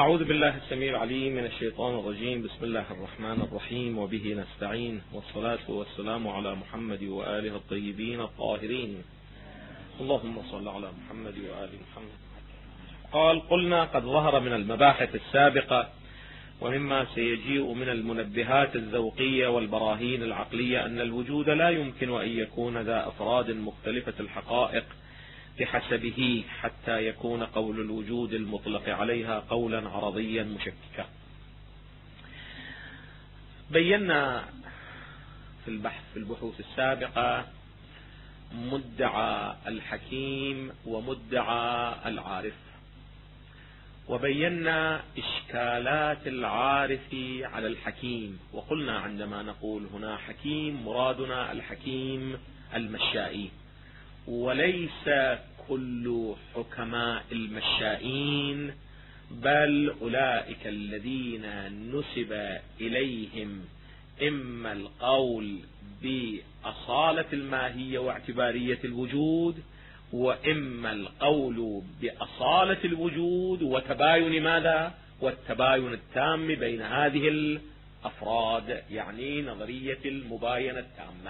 أعوذ بالله السميع العليم من الشيطان الرجيم. بسم الله الرحمن الرحيم، وبه نستعين، والصلاة والسلام على محمد وآله الطيبين الطاهرين. اللهم صل على محمد وآل محمد. قال: قلنا قد ظهر من المباحث السابقة ومما سيجيء من المنبهات الذوقية والبراهين العقلية أن الوجود لا يمكن أن يكون ذا أفراد مختلفة الحقائق بحسبه حتى يكون قول الوجود المطلق عليها قولا عرضيا مشككا. بينا في البحوث السابقة مدعى الحكيم ومدعى العارف، وبينا إشكالات العارف على الحكيم، وقلنا عندما نقول هنا حكيم مرادنا الحكيم المشائي، وليس كل حكماء المشائين، بل أولئك الذين نسب إليهم إما القول بأصالة الماهية واعتبارية الوجود، وإما القول بأصالة الوجود وتباين ماذا؟ والتباين التام بين هذه الأفراد، يعني نظرية المباينة التامة.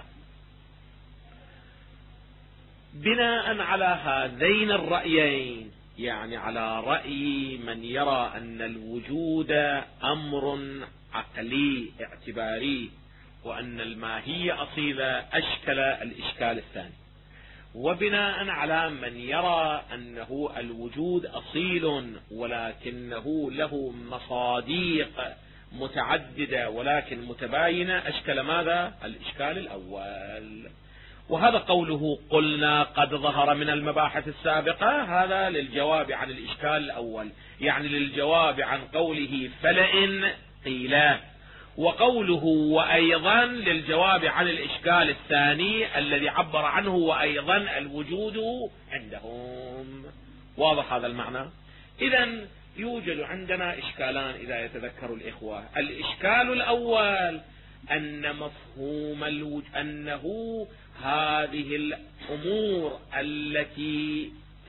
بناء على هذين الرأيين، يعني على رأي من يرى أن الوجود أمر عقلي اعتباري وأن الماهية أصيلة، أشكل الإشكال الثاني، وبناء على من يرى أنه الوجود أصيل ولكنه له مصاديق متعددة ولكن متباينة، أشكل ماذا؟ الإشكال الأول. وهذا قوله قلنا قد ظهر من المباحث السابقة، هذا للجواب عن الإشكال الأول، يعني للجواب عن قوله فلئن قيل، وقوله وأيضا للجواب عن الإشكال الثاني الذي عبر عنه وأيضا الوجود عندهم. واضح هذا المعنى؟ إذن يوجد عندنا إشكالان إذا يتذكر الإخوة. الإشكال الأول أن مفهوم أنه هذه الأمور التي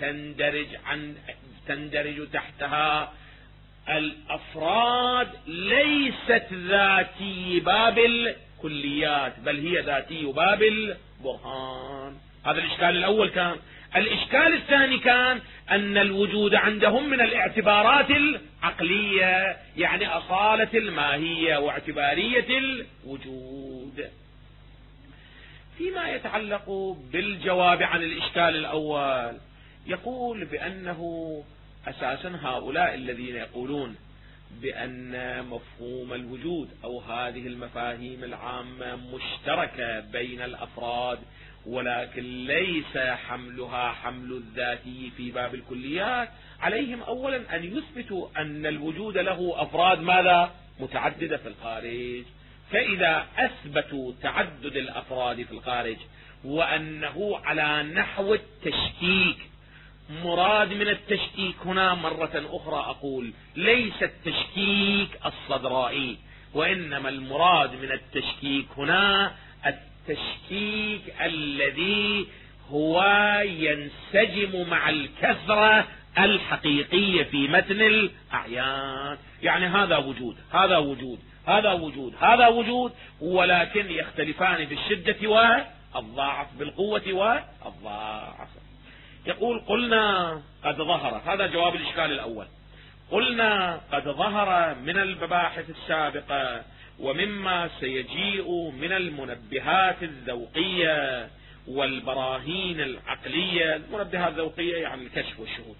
تندرج تحتها الأفراد ليست ذاتي باب الكليات، بل هي ذاتي باب البرهان. هذا الإشكال الأول كان. الإشكال الثاني كان أن الوجود عندهم من الاعتبارات العقلية، يعني أصالة الماهية واعتبارية الوجود. فيما يتعلق بالجواب عن الإشكال الأول، يقول بأنه أساسا هؤلاء الذين يقولون بأن مفهوم الوجود أو هذه المفاهيم العامة مشتركة بين الأفراد ولكن ليس حملها حمل الذاتي في باب الكليات، عليهم أولا أن يثبتوا أن الوجود له أفراد ماذا؟ متعددة في الخارج. فإذا أثبتوا تعدد الأفراد في الخارج وأنه على نحو التشكيك، مراد من التشكيك هنا مرة أخرى أقول ليس التشكيك الصدرائي، وإنما المراد من التشكيك هنا التشكيك الذي هو ينسجم مع الكثرة الحقيقية في متن الأعيان. يعني هذا وجود، هذا وجود، هذا وجود، هذا وجود، ولكن يختلفان بالشدة والضعف، بالقوة والضعف. يقول قلنا قد ظهر، هذا جواب الإشكال الأول، قلنا قد ظهر من المباحث السابقة ومما سيجيء من المنبهات الذوقية والبراهين العقلية. المنبهات الذوقية يعني الكشف والشهود،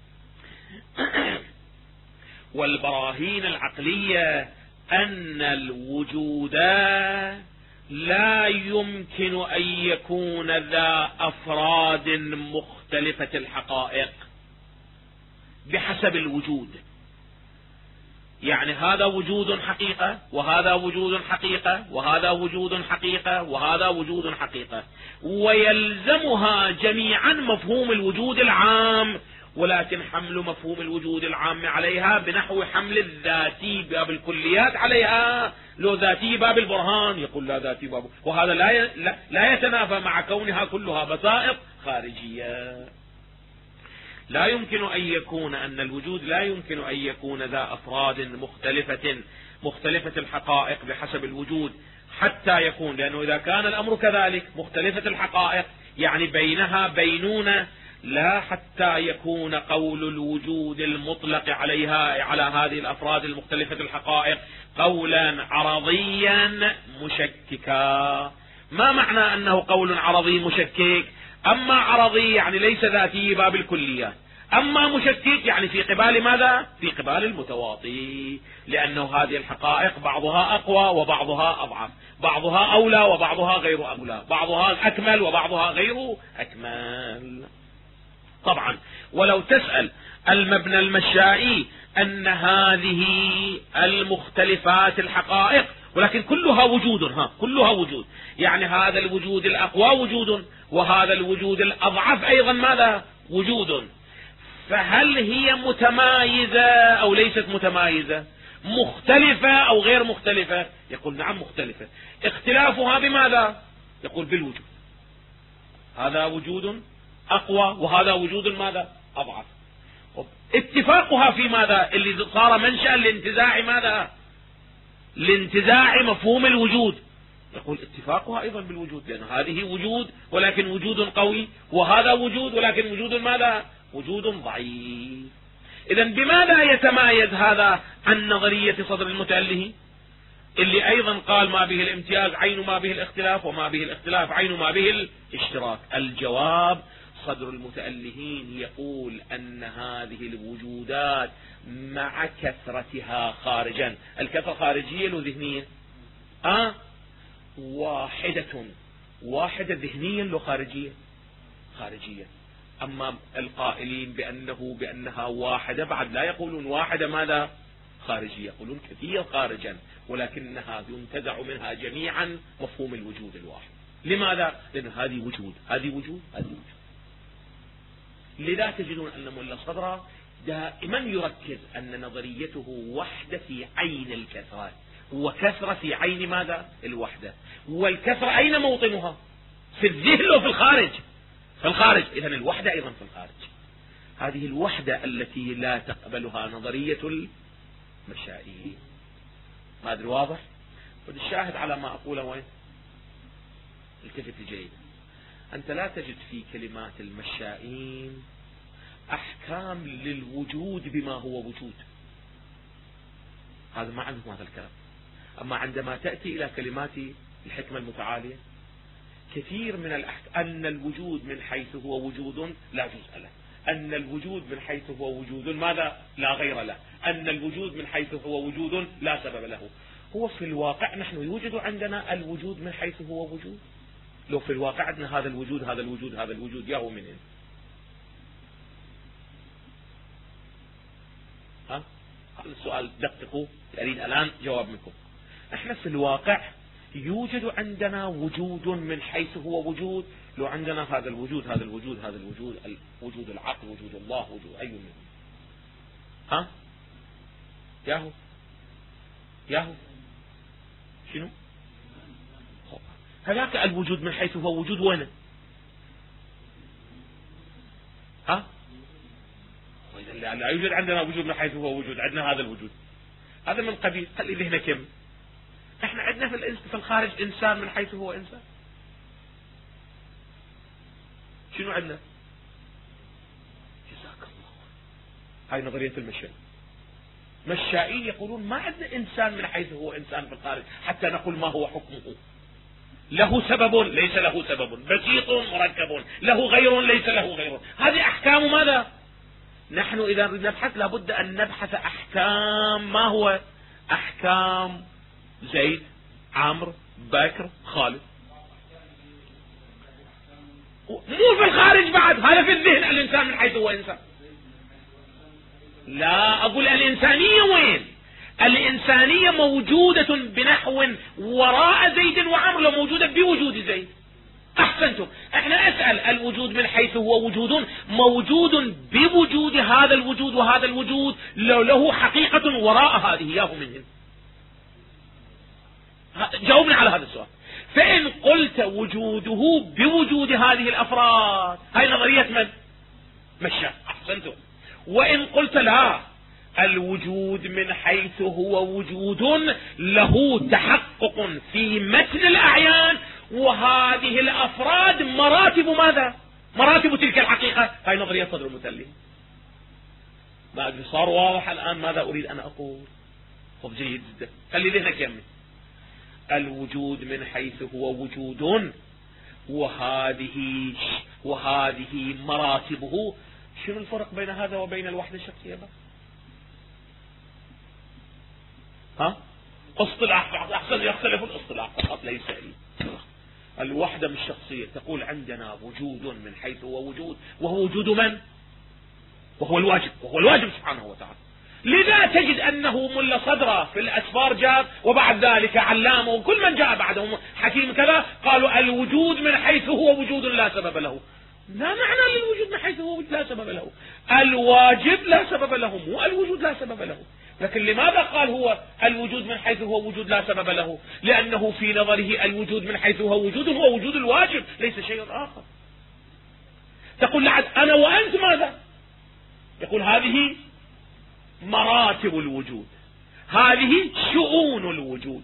والبراهين العقلية أن الوجود لا يمكن أن يكون ذا أفراد مختلفة الحقائق بحسب الوجود، يعني هذا وجود حقيقة وهذا وجود حقيقة وهذا وجود حقيقة وهذا وجود حقيقة، ويلزمها جميعا مفهوم الوجود العام، ولكن حمل مفهوم الوجود العام عليها بنحو حمل الذاتي باب الكليات عليها. لو ذاتي باب البرهان يقول لا ذاتي باب، وهذا لا يتنافى مع كونها كلها بسائط خارجية. لا يمكن أن يكون أن الوجود لا يمكن أن يكون ذا أفراد مختلفة الحقائق بحسب الوجود حتى يكون، لأنه إذا كان الأمر كذلك مختلفة الحقائق يعني بينها بينونة، لا حتى يكون قول الوجود المطلق عليها على هذه الأفراد المختلفة الحقائق قولا عرضيا مشككا. ما معنى أنه قول عرضي مشكك؟ أما عرضي يعني ليس ذاتي باب الكليات، أما مشكك يعني في قبال ماذا؟ في قبال المتواطي، لأنه هذه الحقائق بعضها أقوى وبعضها أضعف، بعضها أولى وبعضها غير أولى، بعضها أكمل وبعضها غير أكمل. طبعا ولو تسأل المبنى المشائي أن هذه المختلفات الحقائق ولكن كلها وجود، كلها وجود، يعني هذا الوجود الأقوى وجود وهذا الوجود الأضعف أيضا ماذا؟ وجود. فهل هي متمايزة أو ليست متمايزة؟ مختلفة أو غير مختلفة؟ يقول نعم مختلفة. اختلافها بماذا؟ يقول بالوجود. هذا وجود أقوى وهذا وجود ماذا؟ أضعف. اتفاقها في ماذا؟ اللي صار منشأ لانتزاع ماذا؟ لانتزاع مفهوم الوجود. يقول اتفاقها أيضا بالوجود، لأن هذه وجود ولكن وجود قوي، وهذا وجود ولكن وجود ماذا؟ وجود ضعيف. إذا بماذا يتمايز هذا عن نظرية صدر المتأله اللي أيضا قال ما به الامتياز عين ما به الاختلاف، وما به الاختلاف عين ما به الاشتراك؟ الجواب صدر المتألهين يقول أن هذه الوجودات مع كثرتها خارجا، الكثرة خارجية لو ذهنية؟ واحدة ذهنيا لو خارجية؟ خارجية. أما القائلين بأنها واحدة بعد لا يقولون واحدة ماذا؟ خارجية، يقولون كثير خارجا، ولكنها ينتزع منها جميعا مفهوم الوجود الواحد. لماذا؟ لأن هذه وجود هذه وجود هذه وجود. لذا تجدون أن ملا صدر دائما يركز أن نظريته وحدة في عين الكثرة وكثرة في عين ماذا؟ الوحدة. والكثرة أين موطنها؟ في الذهن أو في الخارج؟ في الخارج. إذن الوحدة أيضا في الخارج. هذه الوحدة التي لا تقبلها نظرية المشائي. ما أدري واضح؟ والشاهد على ما أقوله وين؟ التفت جيدا. أنت لا تجد في كلمات المشائين أحكام للوجود بما هو وجود، هذا ما عندهم هذا الكلام. أما عندما تأتي إلى كلمات الحكمة المتعالية كثير من الأحكام أن الوجود من حيث هو وجود لا جزء له، أن الوجود من حيث هو وجود ماذا؟ لا غير له، أن الوجود من حيث هو وجود لا سبب له. هو في الواقع نحن يوجد عندنا الوجود من حيث هو وجود؟ لو في الواقع عندنا هذا الوجود هذا الوجود هذا الوجود ياهو منين؟ هذا السؤال دققوا، أريد الآن جواب منكم. احنا في الواقع يوجد عندنا وجود من حيث هو وجود؟ لو عندنا هذا الوجود هذا الوجود هذا الوجود، وجود العقل وجود الله وجود أي منهم؟ ياهو شنو؟ هذاك الوجود من حيث هو وجود وين؟ لا يوجد عندنا وجود من حيث هو وجود، عندنا هذا الوجود هذا من قبيل خلي ذهنه كم. احنا عندنا في الخارج انسان من حيث هو انسان. شنو عندنا؟ جزاك الله. هاي نظرية المشائين يقولون ما عندنا انسان من حيث هو انسان في الخارج حتى نقول ما هو حكمه. له سبب ليس له سبب، بسيط مركب، له غير ليس له غير. هذه احكام ماذا؟ نحن اذا نبحث لابد ان نبحث احكام. ما هو احكام زيد عمرو بكر خالد؟ مو في الخارج بعد، هذا في الذهن. الانسان من حيث هو انسان. لا اقول الانسانية وين؟ الانسانية موجودة بنحو وراء زيد وعمرو، لو موجودة بوجود زيد. احسنتم. احنا اسأل الوجود من حيث هو وجود موجود بوجود هذا الوجود، وهذا الوجود لو له حقيقة وراء هذه ياهو منهم. جاوبنا على هذا السؤال. فإن قلت وجوده بوجود هذه الأفراد، هاي نظرية من؟ مشاء. أحسنتم. وإن قلت لا، الوجود من حيث هو وجود له تحقق في متن الأعيان، وهذه الأفراد مراتب ماذا؟ مراتب تلك الحقيقة. هاي نظرية صدر المتلي. ما أدري صار واضح الآن ماذا أريد أن أقول؟ طب جيد جدا، خلي لنا كمل. الوجود من حيث هو وجود وهذه مراتبه. شنو الفرق بين هذا وبين الوحدة الشخصية بقى؟ اصطلاح أحسن، يختلف الاصطلاح فقط ليس لي. الوحدة من الشخصية تقول عندنا وجود من حيث هو وجود، وهو وجود من؟ وهو الواجب سبحانه وتعالى. لذا تجد أنه ملا صدرة في الأسفار جاب، وبعد ذلك علامة وكل من جاء بعدهم حكيم كذا قالوا الوجود من حيث هو وجود لا سبب له. لا معنى للوجود من حيث هو لا سبب له. الواجب لا سبب له، مو الوجود لا سبب له. لكن لماذا قال هو الوجود من حيث هو وجود لا سبب له؟ لأنه في نظره الوجود من حيث هو وجود الواجب، ليس شيء آخر. تقول لعد أنا وأنت ماذا؟ يقول هذه مراتب الوجود، هذه شؤون الوجود،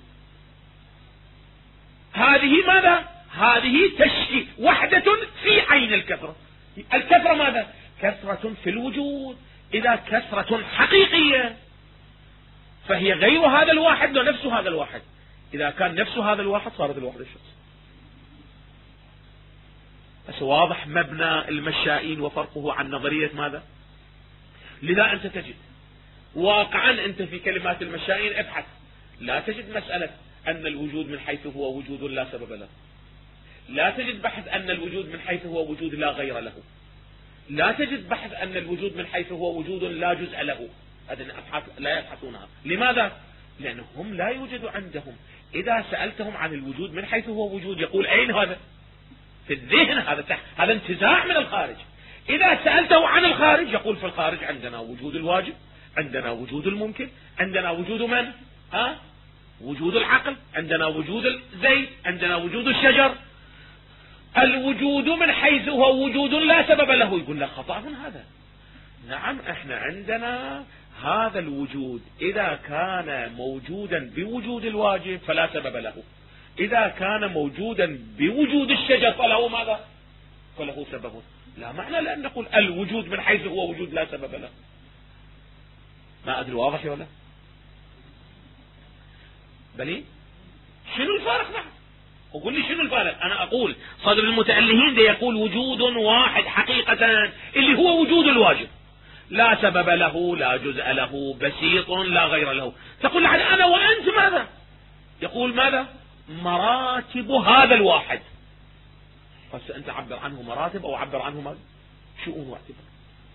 هذه ماذا؟ هذه تشكي وحدة في عين الكثرة. الكثرة ماذا؟ كثرة في الوجود. إذا كثرة حقيقية فهي غير هذا الواحد ونفس هذا الواحد. إذا كان نفس هذا الواحد صارت الوحدة الشخصية. بس واضح مبنى المشائين وفرقه عن نظرية ماذا؟ لذا أنت تجد واقعا أنت في كلمات المشائين ابحث، لا تجد مسألة أن الوجود من حيث هو وجود لا سبب له، لا تجد بحث أن الوجود من حيث هو وجود لا غير له، لا تجد بحث أن الوجود من حيث هو وجود لا جزء له. هذه الأبحاث لا يبحثونها. لماذا؟ لأنهم لا يوجد عندهم. إذا سألتهم عن الوجود من حيث هو وجود يقول أين هذا؟ في الذهن، هذا انتزاع من الخارج. إذا سألته عن الخارج يقول في الخارج عندنا وجود الواجب، عندنا وجود الممكن، عندنا وجود من؟ وجود العقل، عندنا وجود الزيت، عندنا وجود الشجر. الوجود من حيث هو وجود لا سبب له. يقول لك خطأ هذا. نعم احنا عندنا هذا الوجود إذا كان موجودا بوجود الواجب فلا سبب له، إذا كان موجودا بوجود الشجر فله ماذا؟ فله سبب. لا معنى لأن نقول الوجود من حيث هو وجود لا سبب له. ما أدري واضح ولا؟ بلي شنو الفارق معه؟ وقول لي شنو الفارق. أنا أقول صدر المتألهين ده يقول وجود واحد حقيقة اللي هو وجود الواجب، لا سبب له، لا جزء له، بسيط لا غير له. تقول لعل أنا وأنت ماذا؟ يقول ماذا؟ مراتب هذا الواحد. بس أنت عبر عنه مراتب أو عبر عنه ماذا؟ شؤون واعتبار.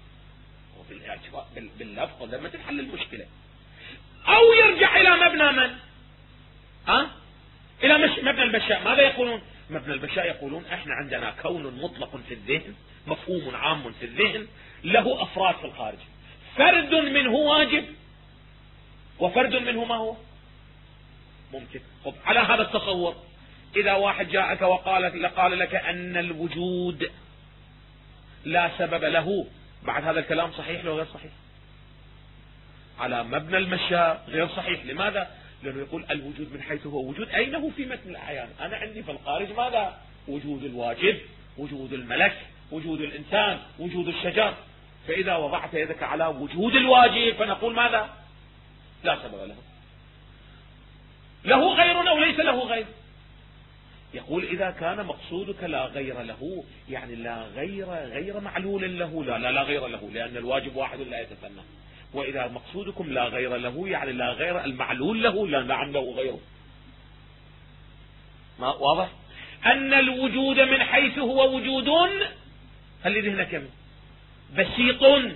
باللفظ لما تنحل المشكلة. أو يرجع إلى مبنى من؟ إلى مبنى البشاء. ماذا يقولون؟ مبنى البشاء يقولون احنا عندنا كون مطلق في الذهن، مفهوم عام في الذهن، له أفراد في الخارج، فرد منه واجب وفرد منه ما هو ممكن. طب على هذا التصور إذا واحد جاءك وقال لك أن الوجود لا سبب له، بعد هذا الكلام صحيح لو غير صحيح؟ على مبنى المشاء غير صحيح. لماذا؟ لأنه يقول الوجود من حيث هو وجود أين هو في متن الأعيان. أنا عندي في الخارج ماذا؟ وجود الواجب، وجود الملك، وجود الإنسان، وجود الشجر. فإذا وضعت يدك على وجود الواجب فنقول ماذا؟ لا سبب له. له غير أو ليس له غير؟ يقول إذا كان مقصودك لا غير له يعني لا غير معلول له، لا غير له، لأن الواجب واحد لا يتثنى. وإذا مقصودكم لا غير له يعني لا غير المعلول له، لا عنده غيره. ما واضح؟ أن الوجود من حيث هو وجود، خلي ذهنك كم بسيط. ما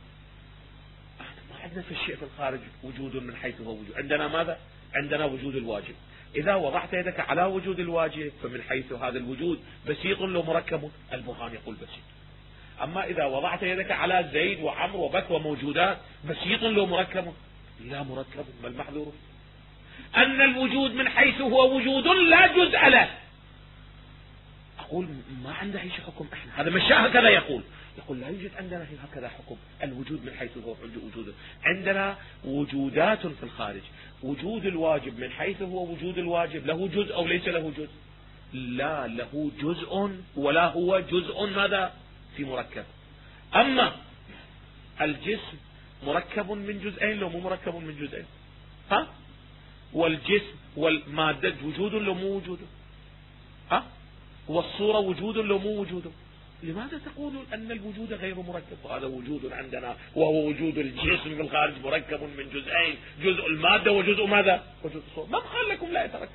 عندنا في الشيء في الخارج وجود من حيث هو وجود. عندنا ماذا؟ عندنا وجود الواجب. إذا وضعت يدك على وجود الواجب فمن حيث هذا الوجود بسيط لو مركب، البرهان يقول بسيط. أما إذا وضعت يدك على زيد وعمر وبكر وموجودات بسيط لو مركب، لا مركب. ما المحذور؟ أن الوجود من حيث هو وجود لا جزء له. أقول ما عنده أي حكم. إحنا هذا مشاه كذا يقول يقول لا يوجد عندنا هكذا حكم الوجود من حيث هو وجوده. عندنا وجودات في الخارج. وجود الواجب من حيث هو وجود الواجب له جزء أو ليس له جزء؟ لا، له جزء ولا هو جزء ماذا في مركب. أما الجسم مركب من جزئين لو مو مركب من جزئين؟ والجسم والمادة وجود لو مو وجوده؟ والصورة وجود لو مو وجوده؟ لماذا تقولون أن الوجود غير مركب؟ وهذا وجود عندنا وهو وجود الجسم في الخارج مركب من جزئين، جزء المادة وجزء ماذا؟ وجزء الصورة. ما قال لكم لا يتركب؟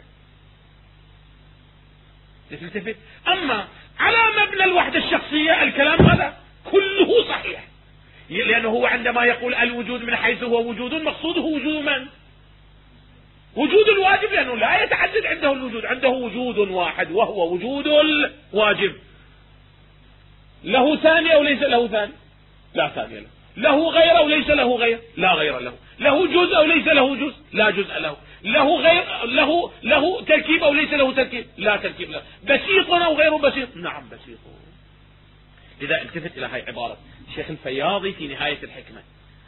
نلتفت. أما على مبنى الوحدة الشخصية الكلام هذا كله صحيح، لأنه هو عندما يقول الوجود من حيث هو وجود مقصوده وجود من؟ وجود الواجب، لأنه لا يتعدد عنده الوجود، عنده وجود واحد وهو وجود الواجب. له ثاني أو ليس له ثاني؟ لا ثاني له. له غير أو ليس له غير؟ لا غير له. له جزء أو ليس له جزء؟ لا جزء له. له غير له تركيب أو ليس له تركيب؟ لا تركيب له. بسيط أو غير بسيط؟ نعم بسيط. لذا التفت إلى هاي عبارة الشيخ الفياضي في نهاية الحكمة.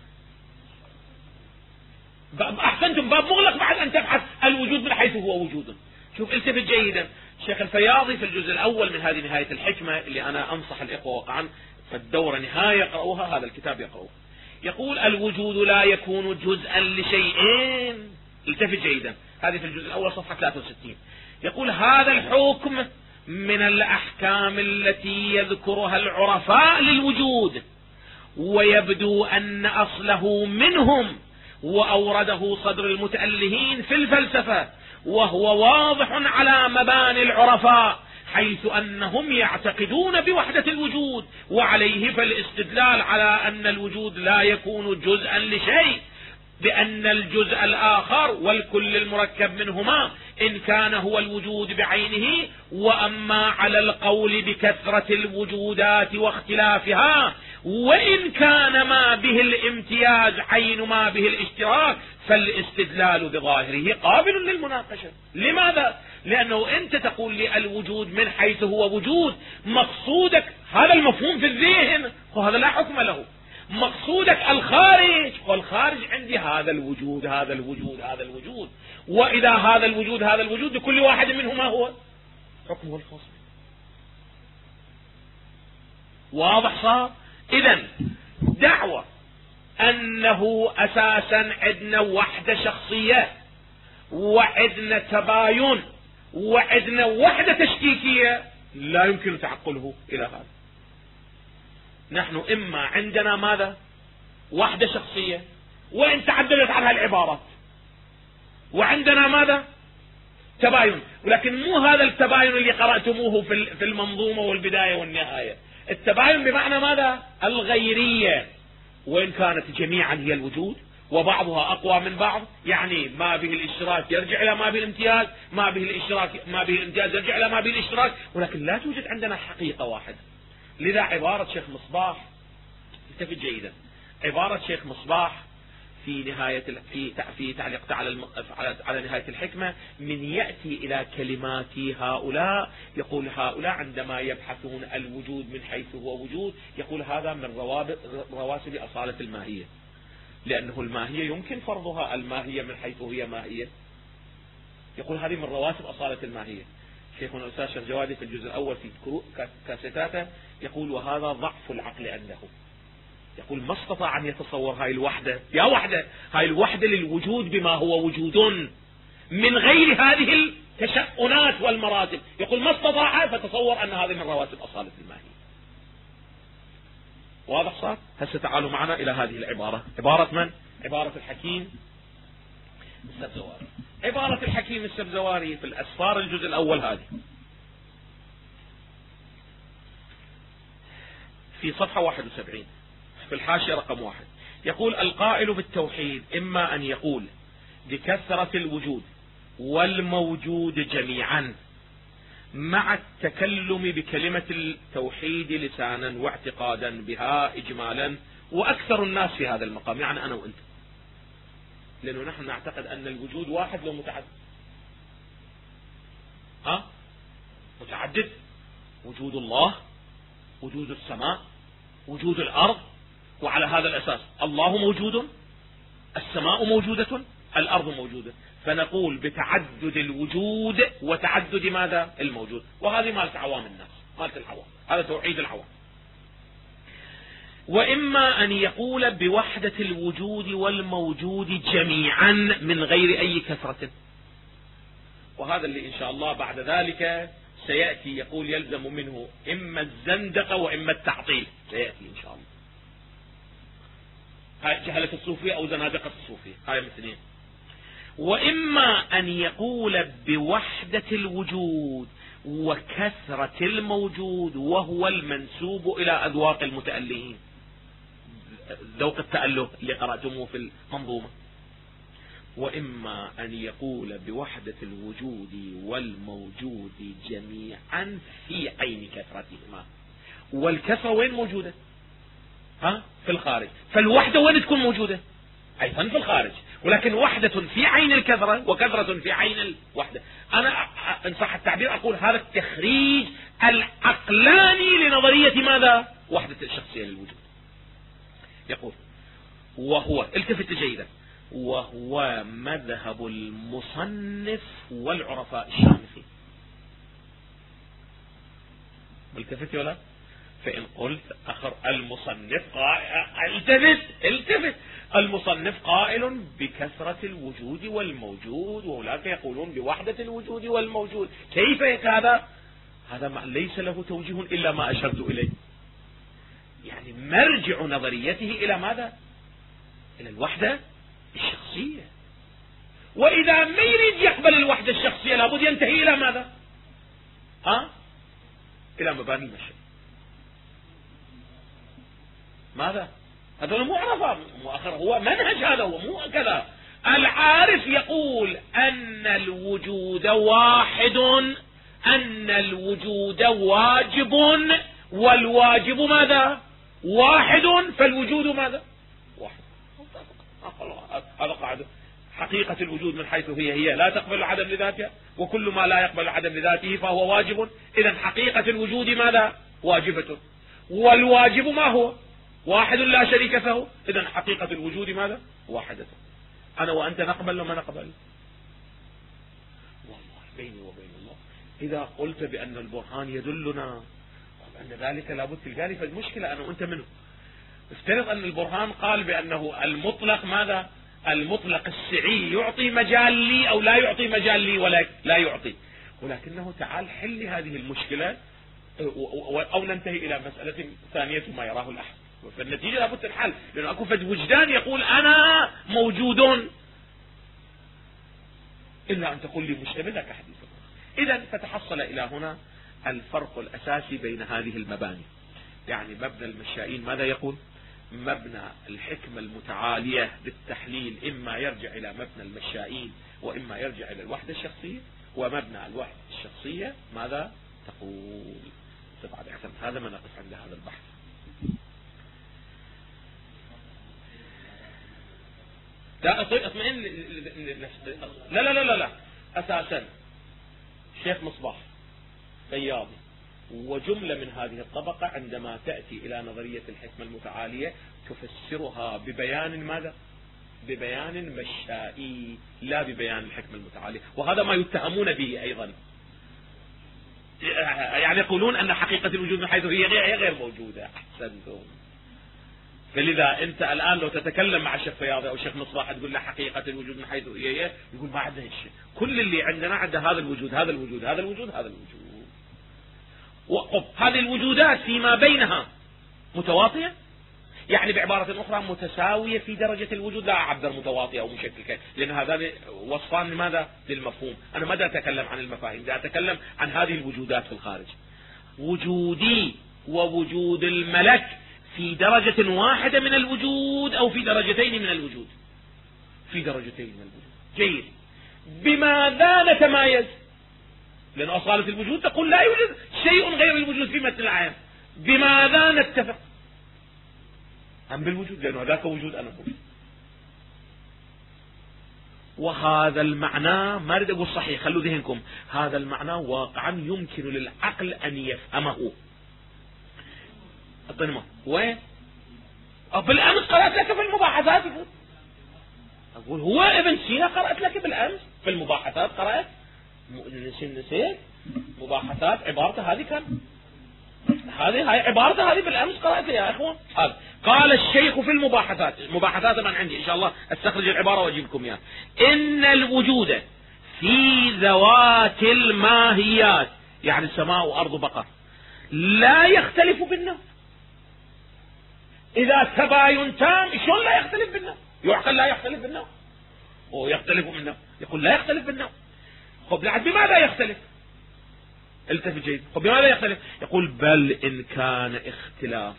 أحسنتم، باب مغلق بعد أن تبحث الوجود من حيث هو وجود. شوف التفت جيدا، الشيخ الفياضي في الجزء الأول من هذه نهاية الحكمة اللي أنا أنصح الإخوة وقعا فالدورة نهاية يقرأوها، هذا الكتاب يقرأوه، يقول الوجود لا يكون جزءا لشيئين. التفت جيدا، هذه في الجزء الأول صفحة 63. يقول هذا الحكم من الأحكام التي يذكرها العرفاء للوجود، ويبدو أن أصله منهم، وأورده صدر المتألهين في الفلسفة، وهو واضح على مباني العرفاء، حيث أنهم يعتقدون بوحدة الوجود، وعليه فالاستدلال على أن الوجود لا يكون جزءا لشيء، بأن الجزء الآخر والكل المركب منهما إن كان هو الوجود بعينه. وأما على القول بكثرة الوجودات واختلافها، وإن كان ما به الامتياز عين ما به الاشتراك، فالاستدلال بظاهره قابل للمناقشة. لماذا؟ لأنه أنت تقول لي الوجود من حيث هو وجود، مقصودك هذا المفهوم في الذهن وهذا لا حكم له. مقصودك الخارج، والخارج عندي هذا الوجود هذا الوجود هذا الوجود، وإذا هذا الوجود لكل واحد منهما هو حكمه الخاص. واضح صار؟ إذن دعوة أنه أساسا عندنا وحدة شخصية وعندنا تباين وعندنا وحدة تشكيكية لا يمكن تعقله إلى هذا. نحن إما عندنا ماذا؟ وحدة شخصية وإن تعددت عنها العبارات، وعندنا ماذا؟ تباين، ولكن مو هذا التباين اللي قرأتموه في المنظومة والبداية والنهاية. التباين بمعنى ماذا؟ الغيرية، وإن كانت جميعا هي الوجود وبعضها أقوى من بعض، يعني ما به الاشتراك يرجع إلى ما به الامتياز، ما به الامتياز يرجع إلى ما به الاشتراك، ولكن لا توجد عندنا حقيقة واحدة. لذا عبارة شيخ مصباح، التفت جيدا، عبارة شيخ مصباح في نهاية في تعليقته على نهاية الحكمة، من يأتي إلى كلمات هؤلاء يقول هؤلاء عندما يبحثون الوجود من حيث هو وجود، يقول هذا من رواسب أصالة الماهية، لأنه الماهية يمكن فرضها الماهية من حيث هي ماهية، يقول هذه من رواسب أصالة الماهية. شيخنا الأستاذ الشرجوادي في الجزء الأول في كاسيتاته يقول وهذا ضعف العقل عنده، يقول ما استطاع أن يتصور هاي الوحدة، يا وحدة هاي الوحدة للوجود بما هو وجود من غير هذه التشأنات والمراتب، يقول ما استطاع، فتصور أن هذه من رواتب أصالة الماهية. واضح صار؟ هسه تعالوا معنا إلى هذه العبارة، عبارة من؟ عبارة الحكيم السبزواري. عبارة الحكيم السبزواري في الأسفار الجزء الأول هذه في صفحة 71 في الحاشية رقم 1 يقول القائل بالتوحيد إما أن يقول بكثرة الوجود والموجود جميعا مع التكلم بكلمة التوحيد لسانا واعتقادا بها إجمالا، وأكثر الناس في هذا المقام يعني أنا وأنت، لأنه نحن نعتقد أن الوجود واحد لو متعدد. متعدد، وجود الله، وجود السماء، وجود الأرض، وعلى هذا الأساس الله موجود، السماء موجودة، الأرض موجودة، فنقول بتعدد الوجود وتعدد ماذا؟ الموجود. وهذه مالت عوام الناس، مالت العوام، هذا توحيد العوام. وإما أن يقول بوحدة الوجود والموجود جميعا من غير أي كثرة، وهذا اللي إن شاء الله بعد ذلك سيأتي، يقول يلزم منه إما الزندقة وإما التعطيل، سيأتي إن شاء الله. هاي جهلة الصوفية أو زنادقة الصوفية، هاي مثلين. وإما أن يقول بوحدة الوجود وكثرة الموجود، وهو المنسوب إلى أذواق المتألهين، ذوق التأله اللي قرأتموه في المنظومة. وإما أن يقول بوحدة الوجود والموجود جميعا في عين كثرتهما، والكثرة وين موجودة؟ في الخارج، فالوحدة وين تكون موجودة؟ أيضا في الخارج، ولكن وحدة في عين الكثرة وكثرة في عين الوحدة. أنا إن صح التعبير أقول هذا التخريج العقلاني لنظرية ماذا؟ وحدة الشخصية للوجود. يقول وهو، التفت جيدا، وهو مذهب المصنف والعرفاء الشامخين. التفت ولا؟ فإن قلت أخر المصنف التفت، المصنف قائل بكثرة الوجود والموجود، وأولئك يقولون بوحدة الوجود والموجود، كيف هذا؟ هذا ليس له توجيه إلا ما أشرت إليه، يعني مرجع نظريته إلى ماذا؟ إلى الوحدة الشخصية. وإذا ما يريد يقبل الوحدة الشخصية لابد ينتهي إلى ماذا؟ إلى مباني المشروع. ماذا؟ هذا مو عرفة مؤخر، هو منهج، هذا هو مو كذا. العارف يقول أن الوجود واحد، أن الوجود واجب، والواجب ماذا؟ واحد، فالوجود ماذا؟ واحد. هذا قاعدة. حقيقة الوجود من حيث هي لا تقبل العدم لذاتها، وكل ما لا يقبل العدم لذاته فهو واجب. إذن حقيقة الوجود ماذا؟ واجبة. والواجب ما هو؟ واحد لا شريك له. إذن حقيقة الوجود ماذا؟ واحدة. أنا وأنت نقبل وما نقبل؟ والله بيني وبين الله إذا قلت بأن البرهان يدلنا أن ذلك لابد تلقاني في المشكلة أنا وأنت منه. افترض أن البرهان قال بأنه المطلق ماذا؟ المطلق السعي يعطي مجال لي أو لا يعطي مجال لي، ولا لا يعطي، ولكنه تعال حل هذه المشكلة أو ننتهي إلى مسألة ثانية ما يراه الأحد. فالنتيجة لابد الحل، لأنه أكو فد وجدان يقول أنا موجود، إلا أن تقول لي مشتمل لك حديث. إذن فتحصل إلى هنا الفرق الأساسي بين هذه المباني. يعني مبنى المشائين ماذا يقول؟ مبنى الحكمة المتعالية بالتحليل إما يرجع إلى مبنى المشائين وإما يرجع إلى الوحدة الشخصية، ومبنى الوحدة الشخصية ماذا تقول؟ طبعا هذا ما نقف عند هذا البحث. لا اطمئن، لا لا لا لا أساسا شيخ مصباح بياضي وجملة من هذه الطبقة عندما تأتي إلى نظرية الحكمة المتعالية تفسرها ببيان ماذا؟ ببيان مشائي، لا ببيان الحكمة المتعالية. وهذا ما يتهمون به أيضا، يعني يقولون أن حقيقة الوجود من حيث هي غير موجودة. أحسنتم. فلذا أنت الآن لو تتكلم مع الشيخ فياضي أو الشيخ مصباح تقول له حقيقة الوجود من حيث هي، يقول ما عندنا شيء، كل اللي عندنا هذا الوجود، هذا الوجود، هذا الوجود، هذا الوجود. هذه الوجودات فيما بينها متواطية، يعني بعبارة أخرى متساوية في درجة الوجود، لا أعبر متواطية أو مشككة، لأن هذان وصفان لماذا؟ للمفهوم. أنا ماذا أتكلم عن المفاهيم؟ لا أتكلم عن هذه الوجودات في الخارج. وجودي ووجود الملك في درجة واحدة من الوجود أو في درجتين من الوجود؟ في درجتين من الوجود. جيد. بماذا نتمايز؟ لأن أصالة الوجود تقول لا يوجد شيء غير الوجود في مثل العام. بماذا نتفق؟ أم بالوجود، لأنه ذاك وجود أنا وجود. وهذا المعنى ما أريد أقول صحيح، خلوا ذهنكم، هذا المعنى واقعا يمكن للعقل أن يفهمه. اعطيني وين؟ بالامس قرأت لك في المباحثات. اقول هو ابن سينا قرأت لك بالامس في المباحثات، قرأت نسيت مباحثات عبارته هذه كان هاي عبارته هذه بالامس قرأت يا اخوان. قال الشيخ في المباحثات من عندي ان شاء الله استخرج العبارة واجيب لكم اياها. ان الوجود في ذوات الماهيات، يعني سماء وارض بقر، لا يختلف بالنوع. اذا تباين تام شلون لا يختلف بالنوع؟ يعقل لا يختلف بالنوع؟ ويختلف بالنوع، يقول لا يختلف بالنوع. خب لعد بماذا يختلف؟ التفت جيد. خب بماذا يختلف؟ يقول بل ان كان اختلاف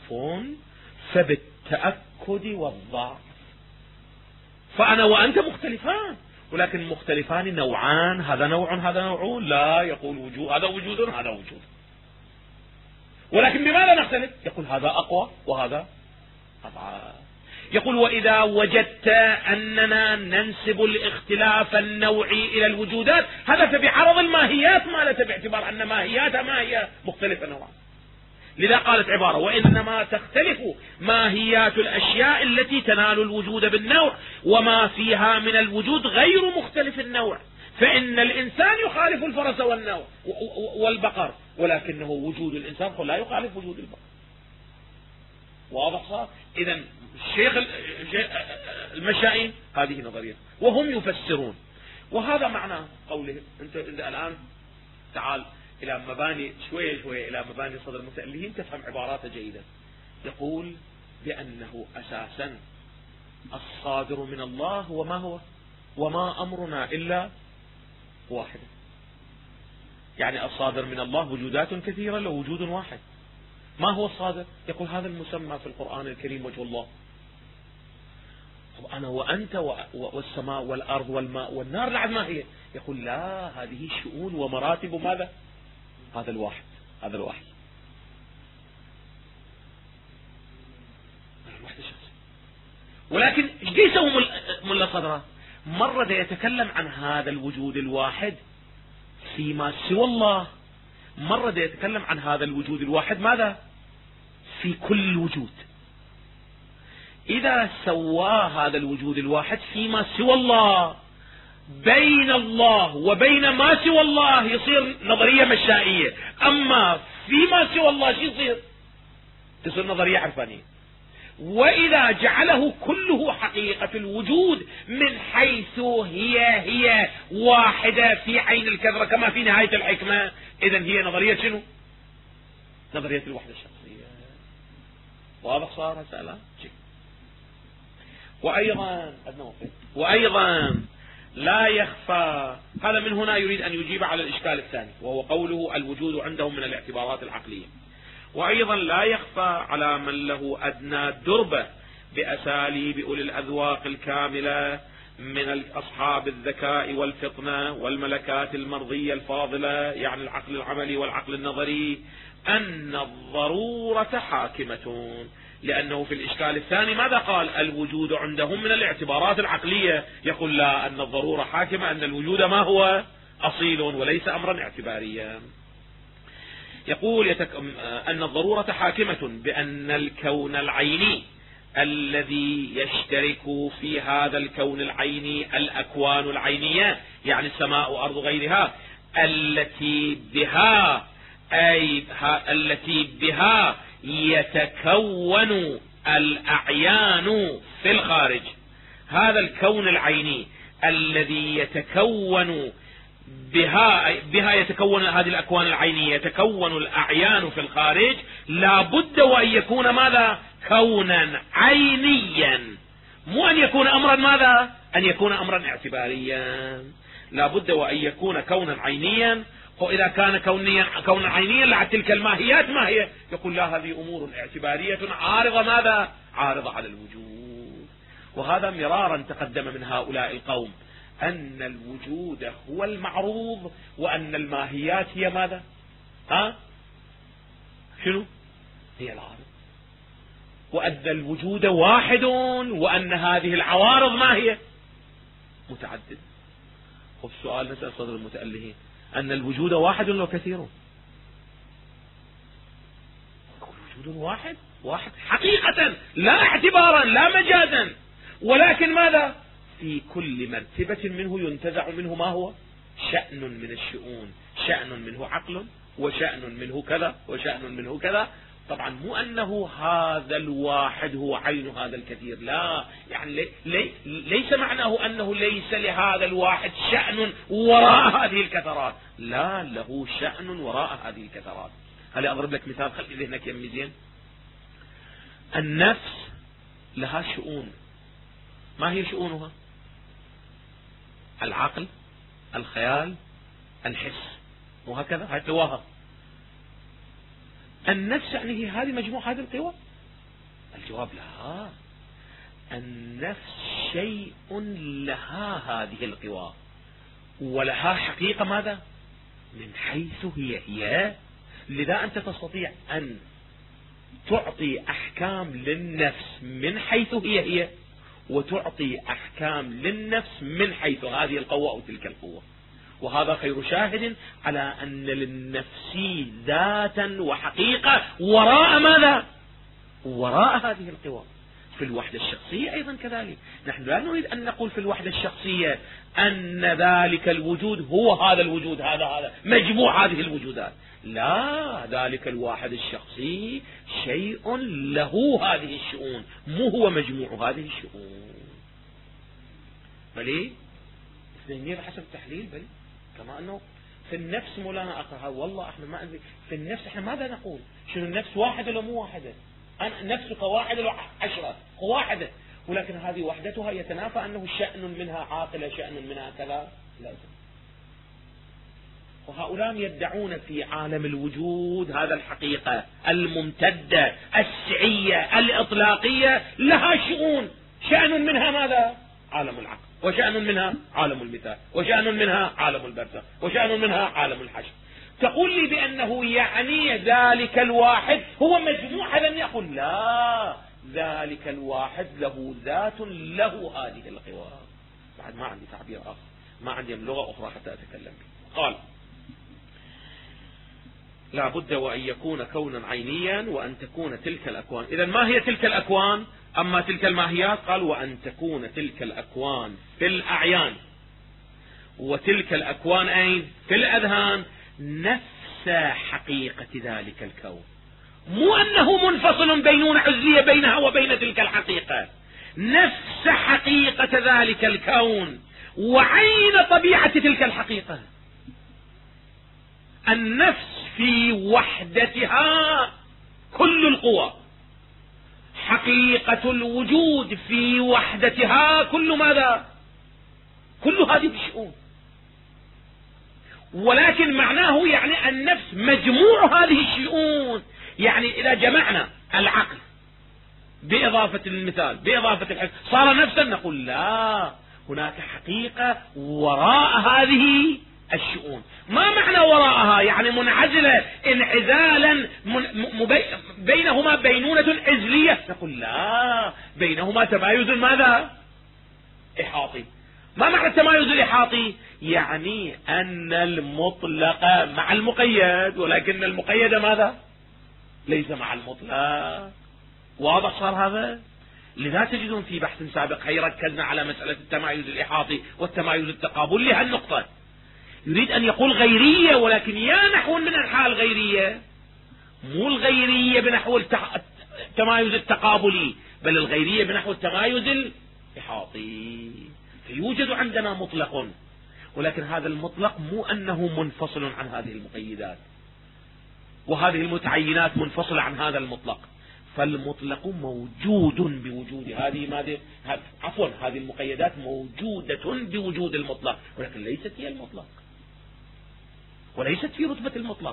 فبالتأكد والضعف. فانا وانت مختلفان، ولكن مختلفان نوعان، هذا نوع هذا نوع. لا، يقول وجود، هذا وجود هذا وجود. ولكن بماذا نختلف؟ يقول هذا اقوى وهذا اضعف. يقول وإذا وجدت أننا ننسب الاختلاف النوعي إلى الوجودات، هذا فبعرض الماهيات مالته، باعتبار أن ماهياتها ماهية مختلفة نوعا. لذا قالت عبارة وإنما تختلف ماهيات الأشياء التي تنال الوجود بالنوع، وما فيها من الوجود غير مختلف النوع، فإن الإنسان يخالف الفرس والبقر، ولكنه وجود الإنسان لا يخالف وجود البقر. واضح صار؟ إذن الشيخ المشائين هذه نظرية وهم يفسرون، وهذا معنى قولهم. انت الآن تعال إلى مباني شوية إلى مباني صدر المتألهين تفهم عباراته جيدا. يقول بأنه أساسا الصادر من الله هو ما هو؟ وما أمرنا إلا واحد. يعني الصادر من الله وجودات كثيرة لو وجود واحد. ما هو الصادر؟ يقول هذا المسمى في القرآن الكريم وجه الله. طب أنا وأنت والسماء والأرض والماء والنار لعد ما هي؟ يقول لا، هذه شؤون ومراتب ماذا؟ هذا الواحد. هذا الواحد الشخص. ولكن ايش يسوي ملا صدره؟ مرة يتكلم عن هذا الوجود الواحد فيما سوى الله، مرة يتكلم عن هذا الوجود الواحد ماذا؟ في كل الوجود. إذا سوى هذا الوجود الواحد فيما سوى الله بين الله وبين ما سوى الله يصير نظرية مشائية. أما فيما سوى الله شو يصير؟ تصير نظرية عرفانية. وإذا جعله كله حقيقة الوجود من حيث هي واحدة في عين الكثرة كما في نهاية الحكمة، إذن هي نظرية شنو؟ نظرية الوحدة الشخصية. واضح صار هالسؤال؟ وأيضا لا يخفى، هذا من هنا يريد أن يجيب على الإشكال الثاني، وهو قوله الوجود عندهم من الاعتبارات العقلية. وأيضا لا يخفى على من له أدنى دربة بأساليب أولي الأذواق الكاملة من أصحاب الذكاء والفطنة والملكات المرضية الفاضلة، يعني العقل العملي والعقل النظري، أن الضرورة حاكمة. لأنه في الإشكال الثاني ماذا قال؟ الوجود عندهم من الاعتبارات العقلية. يقول لا، أن الضرورة حاكمة، أن الوجود ما هو؟ أصيل وليس أمرا اعتباريا. يقول أن الضرورة حاكمة بأن الكون العيني الذي يشترك في هذا الكون العيني الأكوان العينية، يعني السماء وأرض غيرها، التي بها يتكون الأعيان في الخارج. هذا الكون العيني الذي يتكون بها يتكون هذه الأكوان العينية، يتكون الأعيان في الخارج، لا بد وأن يكون ماذا؟ كونا عينيا، مو أن يكون أمرا ماذا؟ أن يكون أمرا اعتباريا. لا بد وأن يكون كونا عينيا. وإذا كان كونا عينيا لعد تلك الماهيات ما هي؟ يقول لا، هذه أمور اعتبارية عارضة ماذا؟ عارضة على الوجود. وهذا مرارا تقدم من هؤلاء القوم أن الوجود هو المعروض، وأن الماهيات هي ماذا؟ شنو؟ هي العارض. وأن الوجود واحد، وأن هذه العوارض ما هي؟ متعدد. السؤال نسأل صدر المتألهين، أن الوجود واحد ولا كثير؟ وجود واحد حقيقة، لا اعتبارا لا مجازا، ولكن ماذا؟ في كل مرتبة منه ينتزع منه ما هو؟ شأن من الشؤون، شأن منه عقل، وشأن منه كذا، وشأن منه كذا. طبعا مو أنه هذا الواحد هو عين هذا الكثير، لا، يعني ليس معناه أنه ليس لهذا الواحد شأن وراء هذه الكثرات، لا، له شأن وراء هذه الكثرات. هل أضرب لك مثال خلي ذهنك يمي زين. النفس لها شؤون، ما هي شؤونها؟ العقل، الخيال، الحس، وهكذا، هاي قواها. النفس يعني هي هذه مجموع هذه القوى؟ الجواب لا. النفس شيء لها هذه القوى، ولها حقيقة ماذا؟ من حيث هي. لذا أنت تستطيع أن تعطي أحكام للنفس من حيث هي، وتعطي أحكام للنفس من حيث هذه القوة أو تلك القوة. وهذا خير شاهد على أن للنفس ذاتا وحقيقة وراء ماذا؟ وراء هذه القوى. في الوحدة الشخصية أيضا كذلك، نحن لا نريد أن نقول في الوحدة الشخصية أن ذلك الوجود هو هذا الوجود، هذا مجموع هذه الوجودات، لا، ذلك الواحد الشخصي شيء له هذه الشؤون، مو هو مجموع هذه الشؤون. بلي اثنين حسب التحليل، بلي كما أنه في النفس مولانا أخرها، والله احنا ما أدري في النفس احنا ماذا نقول؟ شنو النفس واحدة ولا مو واحدة؟ نفسك واحدة ولا 10 واحدة، ولكن هذه وحدتها يتنافى أنه شأن منها عاقلة، شأن منها كذا، لا. وهؤلاء يدعون في عالم الوجود هذا الحقيقة الممتدة السعية الإطلاقية لها شؤون، شأن منها ماذا؟ عالم العقل، وشأن منها عالم المثال، وشأن منها عالم البرزخ، وشأن منها عالم الحشر. تقول لي بأنه يعني ذلك الواحد هو مجموع هذا؟ يقول لا، ذلك الواحد له ذات له هذه القوى. بعد ما عندي تعبير آخر، ما عندي لغة أخرى حتى أتكلم به. قال لا بد وأن يكون كونا عينيا وأن تكون تلك الأكوان. إذن ما هي تلك الأكوان؟ أما تلك الماهيات قال وأن تكون تلك الأكوان في الأعيان، وتلك الأكوان أين؟ في الأذهان، نفس حقيقة ذلك الكون، مو أنه منفصل بينونة عزلية بينها وبين تلك الحقيقة، نفس حقيقة ذلك الكون وعين طبيعة تلك الحقيقة. النفس في وحدتها كل القوى، حقيقة الوجود في وحدتها كل ماذا؟ كل هذه الشؤون. ولكن معناه يعني النفس مجموع هذه الشؤون، يعني إذا جمعنا العقل بإضافة المثال بإضافة الحس صار نفسا، نقول لا، هناك حقيقة وراء هذه الشؤون. ما معنى وراءها؟ يعني منعزلة انعزالا بينهما بينونة عزلية، نقول لا، بينهما تمايز ماذا؟ إحاطي. ما معنى التمايز الإحاطي؟ يعني أن المطلق مع المقيد، ولكن المقيد ماذا؟ ليس مع المطلق. واضح صار هذا؟ لذا تجدون في بحث سابق هي ركزنا على مسألة التمايز الإحاطي والتمايز التقابل لهالنقطة. يريد أن يقول غيرية، ولكن يا نحو من الحال غيرية، مو الغيرية بنحو التمايز التقابلي، بل الغيرية بنحو التمايز الإحاطي. فيوجد عندنا مطلق، ولكن هذا المطلق مو أنه منفصل عن هذه المقيدات، وهذه المتعينات منفصلة عن هذا المطلق. فالمطلق موجود بوجود هذه المقيدات موجودة بوجود المطلق، ولكن ليست هي المطلق، وليست في رتبة المطلق.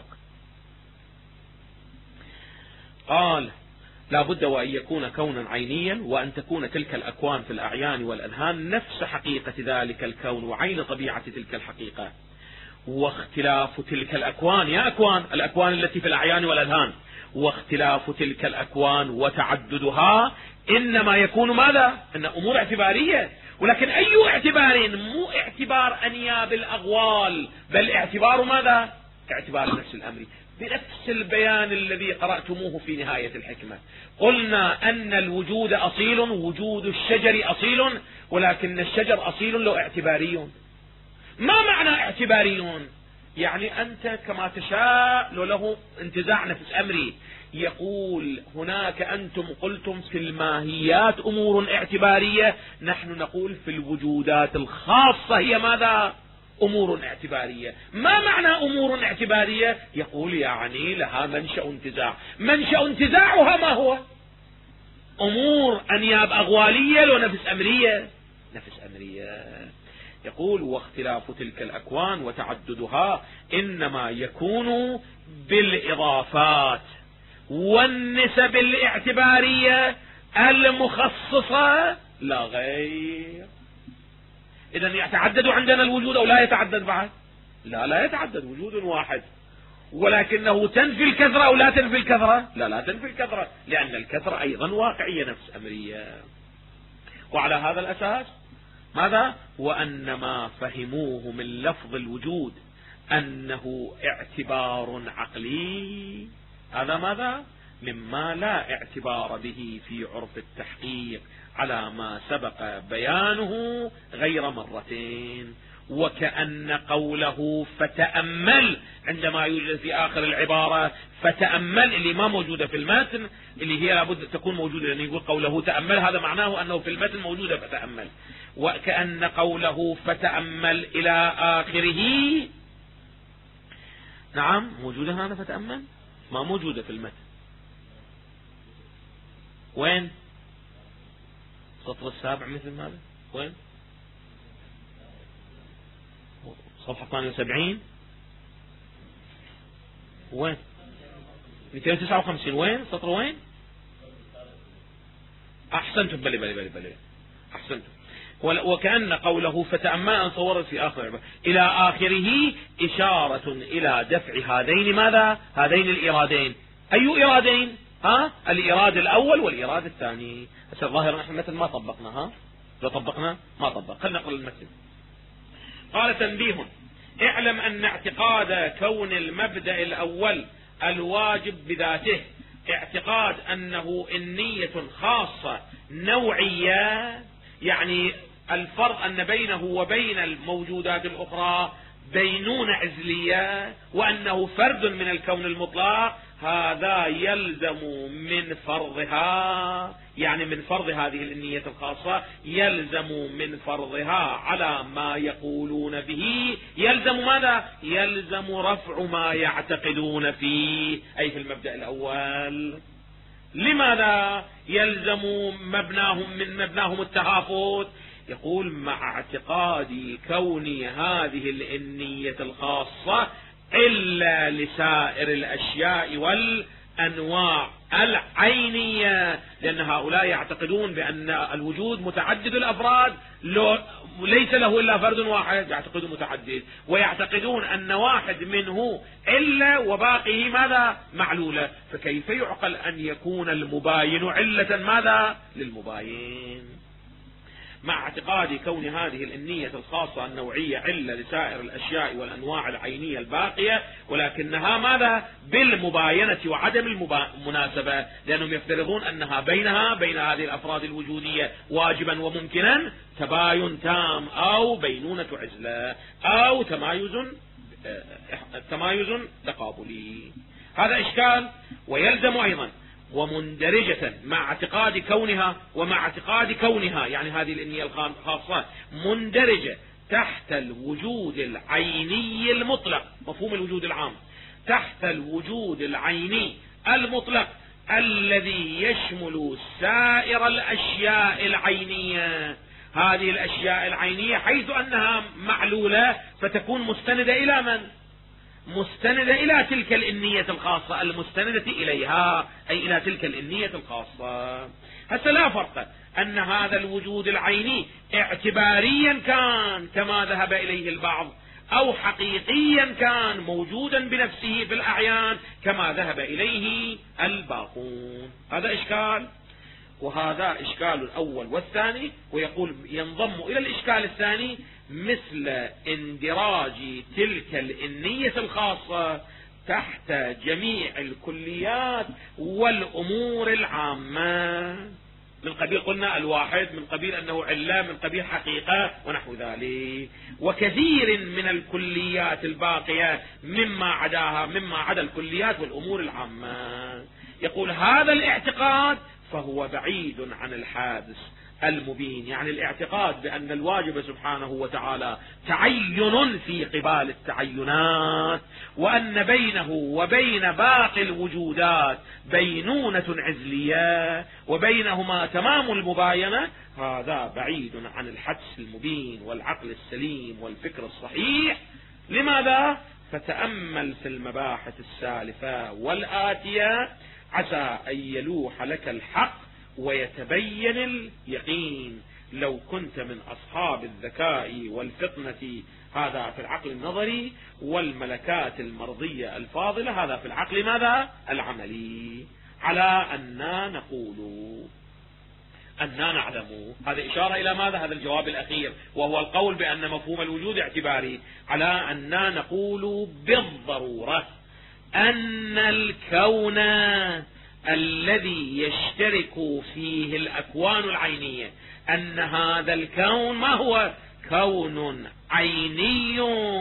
قال لا بد وأن يكون كونا عينيا وأن تكون تلك الأكوان في الأعيان والأذهان نفس حقيقة ذلك الكون وعين طبيعة تلك الحقيقة. واختلاف تلك الأكوان، يا أكوان الأكوان التي في الأعيان والأذهان، واختلاف تلك الأكوان وتعددها إنما يكون ماذا؟ إن أمور اعتبارية، ولكن أي اعتبار؟ مو اعتبار أنياب الأغوال، بل اعتبار ماذا؟ اعتبار نفس الأمر. بنفس البيان الذي قرأتموه في نهاية الحكمة. قلنا أن الوجود أصيل، وجود الشجر أصيل، ولكن الشجر أصيل لو اعتباري. ما معنى اعتباري؟ يعني أنت كما تشاء لو له انتزاع نفس أمري. يقول هناك أنتم قلتم في الماهيات أمور اعتبارية، نحن نقول في الوجودات الخاصة هي ماذا؟ أمور اعتبارية. ما معنى أمور اعتبارية؟ يقول يعني لها منشأ انتزاع. منشأ انتزاعها ما هو؟ أمور أنياب أغوالية لو نفس أمرية؟ نفس أمرية. يقول واختلاف تلك الأكوان وتعددها إنما يكون بالإضافات والنسب الاعتبارية المخصصة لا غير. إذن يتعدد عندنا الوجود أو لا يتعدد بعد؟ لا يتعدد، وجود واحد، ولكنه تنفي الكثرة أو لا تنفي الكثرة؟ لا تنفي الكثرة، لأن الكثرة أيضا واقعية نفس أمرية. وعلى هذا الأساس ماذا؟ وأن ما فهموه من لفظ الوجود أنه اعتبار عقلي، هذا ماذا؟ مما لا اعتبار به في عرف التحقيق على ما سبق بيانه غير مرتين. وكأن قوله فتأمل عندما يوجد في آخر العبارة فتأمل اللي ما موجودة في المتن، اللي هي لابد تكون موجودة، لأن يقول قوله تأمل هذا معناه أنه في المتن موجودة فتأمل. وكأن قوله فتأمل إلى آخره، نعم موجودة هذا فتأمل، ما موجودة في المتن. وين؟ السطر السابع مثل ماذا؟ وين؟ صفحة 72 وين؟ 259 وين؟ سطر وين؟ أحسنتم، بلي أحسنتم. وكأن قوله فتأمل أن صورت في آخر إلى آخره إشارة إلى دفع هذين ماذا؟ هذين الإرادين. أي إرادين؟ الإراد الأول والإراد الثاني. هسه الظاهر نحن مثل ما طبقنا، لو طبقنا ما طبق. خلنا نقرأ المثل. قال تنبيه: اعلم أن اعتقاد كون المبدأ الأول الواجب بذاته اعتقاد أنه إنية خاصة نوعية، يعني الفرق أن بينه وبين الموجودات الأخرى بينونة عزلية، وأنه فرد من الكون المطلق، هذا يلزم من فرضها، يعني من فرض هذه الإنية الخاصة، يلزم من فرضها على ما يقولون به، يلزم ماذا؟ يلزم رفع ما يعتقدون فيه، أي في المبدأ الأول. لماذا يلزم مبناهم التهافت؟ يقول مع اعتقاد كون هذه الإنية الخاصة إلا لسائر الأشياء والأنواع العينية، لأن هؤلاء يعتقدون بأن الوجود متعدد الأفراد، ليس له إلا فرد واحد، يعتقدون متعدد، ويعتقدون أن واحد منه إلا وباقيه ماذا؟ معلولة. فكيف يعقل أن يكون المباين علة ماذا؟ للمباين. مع اعتقاد كون هذه الإنية الخاصة النوعية علة لسائر الأشياء والأنواع العينية الباقية، ولكنها ماذا؟ بالمباينة وعدم المناسبة، لأنهم يفترضون أنها بين هذه الأفراد الوجودية واجبا وممكنا تباين تام أو بينونة عزلة أو تمايز تقابلي. هذا إشكال. ويلزم أيضا ومندرجة مع اعتقاد كونها، ومع اعتقاد كونها يعني هذه الإنية الخاصة مندرجة تحت الوجود العيني المطلق، مفهوم الوجود العام، تحت الوجود العيني المطلق الذي يشمل سائر الأشياء العينية. هذه الأشياء العينية حيث أنها معلولة فتكون مستندة إلى من؟ مستندة إلى تلك الإنية الخاصة، المستندة إليها أي إلى تلك الإنية الخاصة. هسه لا فرق أن هذا الوجود العيني اعتباريا كان كما ذهب إليه البعض، أو حقيقيا كان موجودا بنفسه في الأعيان كما ذهب إليه الباقون. هذا إشكال، وهذا إشكال الأول والثاني. ويقول ينضم إلى الإشكال الثاني مثل اندراج تلك الإنية الخاصة تحت جميع الكليات والأمور العامة، من قبيل قلنا الواحد، من قبيل أنه علة، من قبيل حقيقة ونحو ذلك، وكثير من الكليات الباقية مما عداها، مما عدا الكليات والأمور العامة. يقول هذا الاعتقاد فهو بعيد عن الحادث المبين، يعني الاعتقاد بأن الواجب سبحانه وتعالى تعين في قبال التعينات، وأن بينه وبين باقي الوجودات بينونة عزلية وبينهما تمام المباينة، هذا بعيد عن الحدس المبين والعقل السليم والفكر الصحيح. لماذا؟ فتأمل في المباحث السالفة والآتية عسى أن يلوح لك الحق ويتبين اليقين. لو كنت من أصحاب الذكاء والفطنة، هذا في العقل النظري، والملكات المرضية الفاضلة، هذا في العقل ماذا؟ العملي. على أننا نقول، أننا نعلم، هذا إشارة إلى ماذا؟ هذا الجواب الأخير، وهو القول بأن مفهوم الوجود اعتباري. على أننا نقول بالضرورة أن الكون الذي يشترك فيه الأكوان العينية، أن هذا الكون ما هو؟ كون عيني.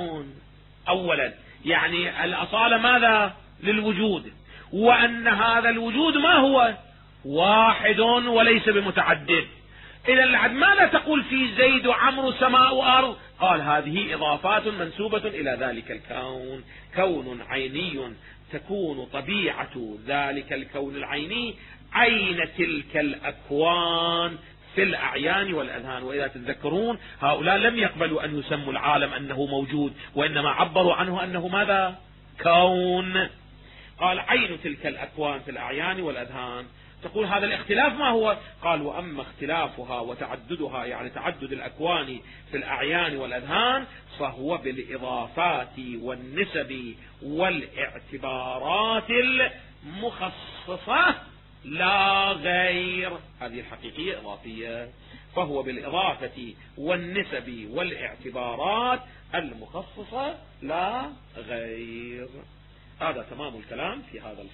أولا يعني الأصالة ماذا؟ للوجود، وأن هذا الوجود ما هو؟ واحد وليس بمتعدد. إذا لعد ماذا تقول في زيد وعمرو سماء وأرض؟ قال هذه إضافات منسوبة إلى ذلك الكون، كون عيني، تكون طبيعة ذلك الكون العيني عين تلك الأكوان في الأعيان والأذهان. وإذا تتذكرون هؤلاء لم يقبلوا أن يسموا العالم أنه موجود، وإنما عبروا عنه أنه ماذا؟ كون. قال عين تلك الأكوان في الأعيان والأذهان. تقول هذا الاختلاف ما هو؟ قال وأما اختلافها وتعددها، يعني تعدد الأكوان في الأعيان والأذهان، فهو بالإضافات والنسب والاعتبارات المخصصة لا غير. هذه الحقيقية إضافية، فهو بالإضافة والنسب والاعتبارات المخصصة لا غير. هذا تمام الكلام في هذا الفصل.